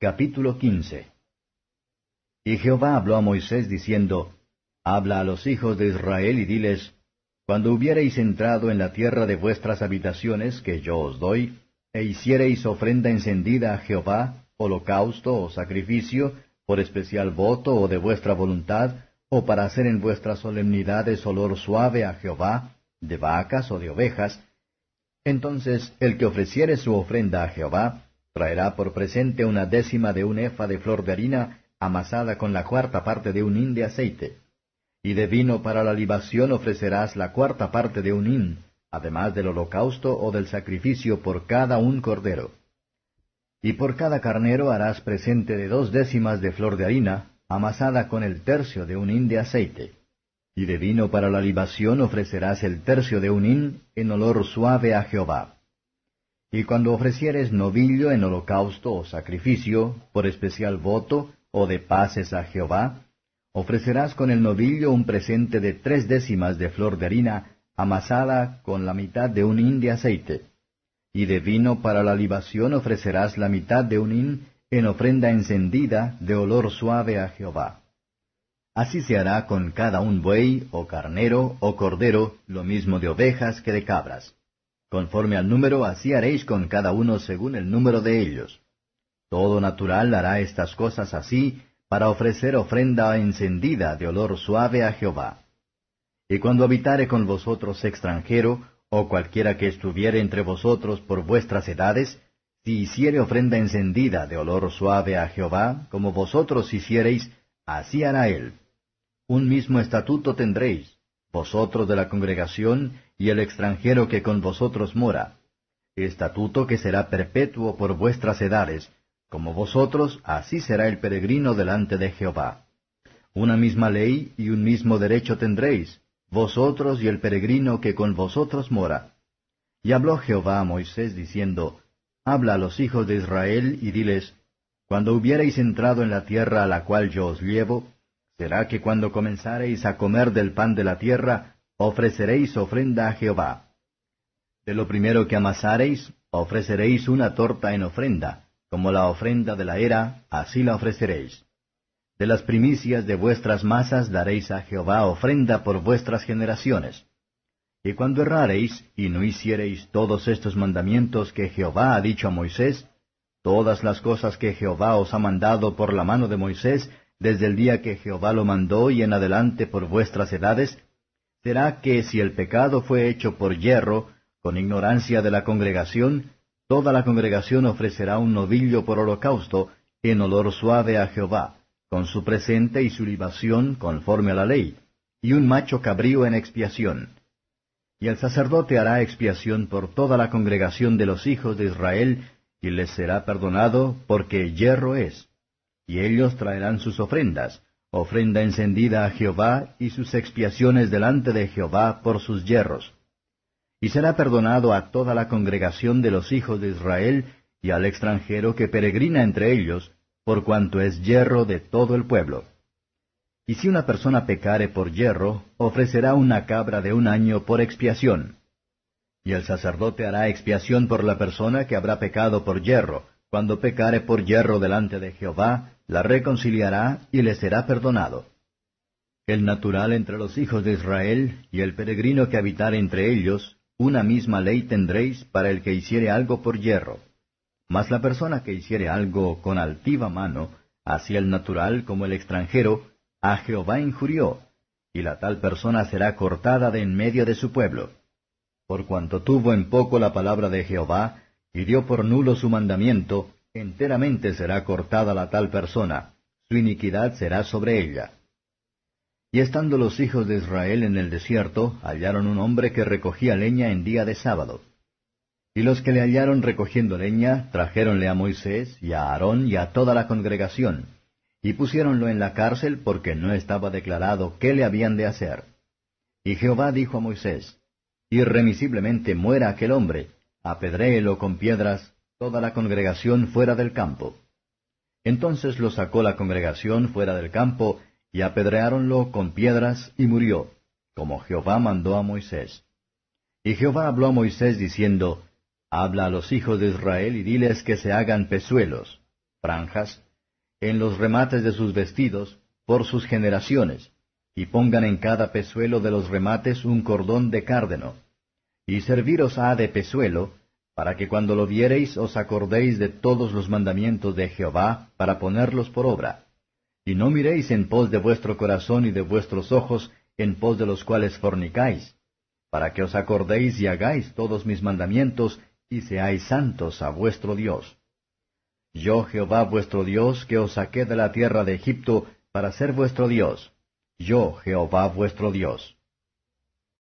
Capítulo 15. Y Jehová habló a Moisés diciendo, Habla a los hijos de Israel y diles, Cuando hubiereis entrado en la tierra de vuestras habitaciones que yo os doy, e hiciereis ofrenda encendida a Jehová, holocausto o sacrificio, por especial voto o de vuestra voluntad, o para hacer en vuestras solemnidades olor suave a Jehová, de vacas o de ovejas, entonces el que ofreciere su ofrenda a Jehová, traerá por presente 1/10 de un efa de flor de harina, amasada con la 1/4 de un hin de aceite. Y de vino para la libación ofrecerás la 1/4 de un hin, además del holocausto o del sacrificio por cada un cordero. Y por cada carnero harás presente de 2/10 de flor de harina, amasada con el tercio de un hin de aceite. Y de vino para la libación ofrecerás el tercio de un hin en olor suave a Jehová. Y cuando ofrecieres novillo en holocausto o sacrificio, por especial voto, o de paces a Jehová, ofrecerás con el novillo un presente de 3/10 de flor de harina, amasada con la mitad de un hin de aceite. Y de vino para la libación ofrecerás la mitad de un hin en ofrenda encendida de olor suave a Jehová. Así se hará con cada un buey, o carnero, o cordero, lo mismo de ovejas que de cabras. Conforme al número, así haréis con cada uno según el número de ellos. Todo natural hará estas cosas así, para ofrecer ofrenda encendida de olor suave a Jehová. Y cuando habitare con vosotros extranjero, o cualquiera que estuviere entre vosotros por vuestras edades, si hiciere ofrenda encendida de olor suave a Jehová, como vosotros hiciereis, así hará él. Un mismo estatuto tendréis, vosotros de la congregación y el extranjero que con vosotros mora, estatuto que será perpetuo por vuestras edades, como vosotros, así será el peregrino delante de Jehová. Una misma ley y un mismo derecho tendréis, vosotros y el peregrino que con vosotros mora. Y habló Jehová a Moisés diciendo, Habla a los hijos de Israel y diles, Cuando hubiereis entrado en la tierra a la cual yo os llevo, será que cuando comenzareis a comer del pan de la tierra, ofreceréis ofrenda a Jehová. De lo primero que amasareis, ofreceréis una torta en ofrenda, como la ofrenda de la era, así la ofreceréis. De las primicias de vuestras masas daréis a Jehová ofrenda por vuestras generaciones. Y cuando errareis, y no hiciereis todos estos mandamientos que Jehová ha dicho a Moisés, todas las cosas que Jehová os ha mandado por la mano de Moisés, desde el día que Jehová lo mandó y en adelante por vuestras edades, será que si el pecado fue hecho por yerro, con ignorancia de la congregación, toda la congregación ofrecerá un novillo por holocausto, en olor suave a Jehová, con su presente y su libación conforme a la ley, y un macho cabrío en expiación. Y el sacerdote hará expiación por toda la congregación de los hijos de Israel, y les será perdonado, porque yerro es. Y ellos traerán sus ofrendas, ofrenda encendida a Jehová, y sus expiaciones delante de Jehová por sus yerros. Y será perdonado a toda la congregación de los hijos de Israel, y al extranjero que peregrina entre ellos, por cuanto es yerro de todo el pueblo. Y si una persona pecare por yerro, ofrecerá una cabra de un año por expiación. Y el sacerdote hará expiación por la persona que habrá pecado por yerro. Cuando pecare por yerro delante de Jehová, la reconciliará y le será perdonado. El natural entre los hijos de Israel, y el peregrino que habitare entre ellos, una misma ley tendréis para el que hiciere algo por yerro. Mas la persona que hiciere algo con altiva mano, así el natural como el extranjero, a Jehová injurió, y la tal persona será cortada de en medio de su pueblo. Por cuanto tuvo en poco la palabra de Jehová, y dio por nulo su mandamiento, enteramente será cortada la tal persona, su iniquidad será sobre ella. Y estando los hijos de Israel en el desierto, hallaron un hombre que recogía leña en día de sábado. Y los que le hallaron recogiendo leña, trajéronle a Moisés, y a Aarón, y a toda la congregación, y pusiéronlo en la cárcel porque no estaba declarado qué le habían de hacer. Y Jehová dijo a Moisés, Irremisiblemente muera aquel hombre, apedréelo con piedras, toda la congregación fuera del campo. Entonces lo sacó la congregación fuera del campo, y apedreáronlo con piedras, y murió, como Jehová mandó a Moisés. Y Jehová habló a Moisés diciendo, Habla a los hijos de Israel y diles que se hagan pezuelos. franjas, en los remates de sus vestidos, por sus generaciones, y pongan en cada pezuelo de los remates un cordón de cárdeno. Y serviros ha de pezuelo, para que cuando lo viereis os acordéis de todos los mandamientos de Jehová, para ponerlos por obra. Y no miréis en pos de vuestro corazón y de vuestros ojos, en pos de los cuales fornicáis, para que os acordéis y hagáis todos mis mandamientos, y seáis santos a vuestro Dios. Yo Jehová vuestro Dios, que os saqué de la tierra de Egipto, para ser vuestro Dios. Yo Jehová vuestro Dios.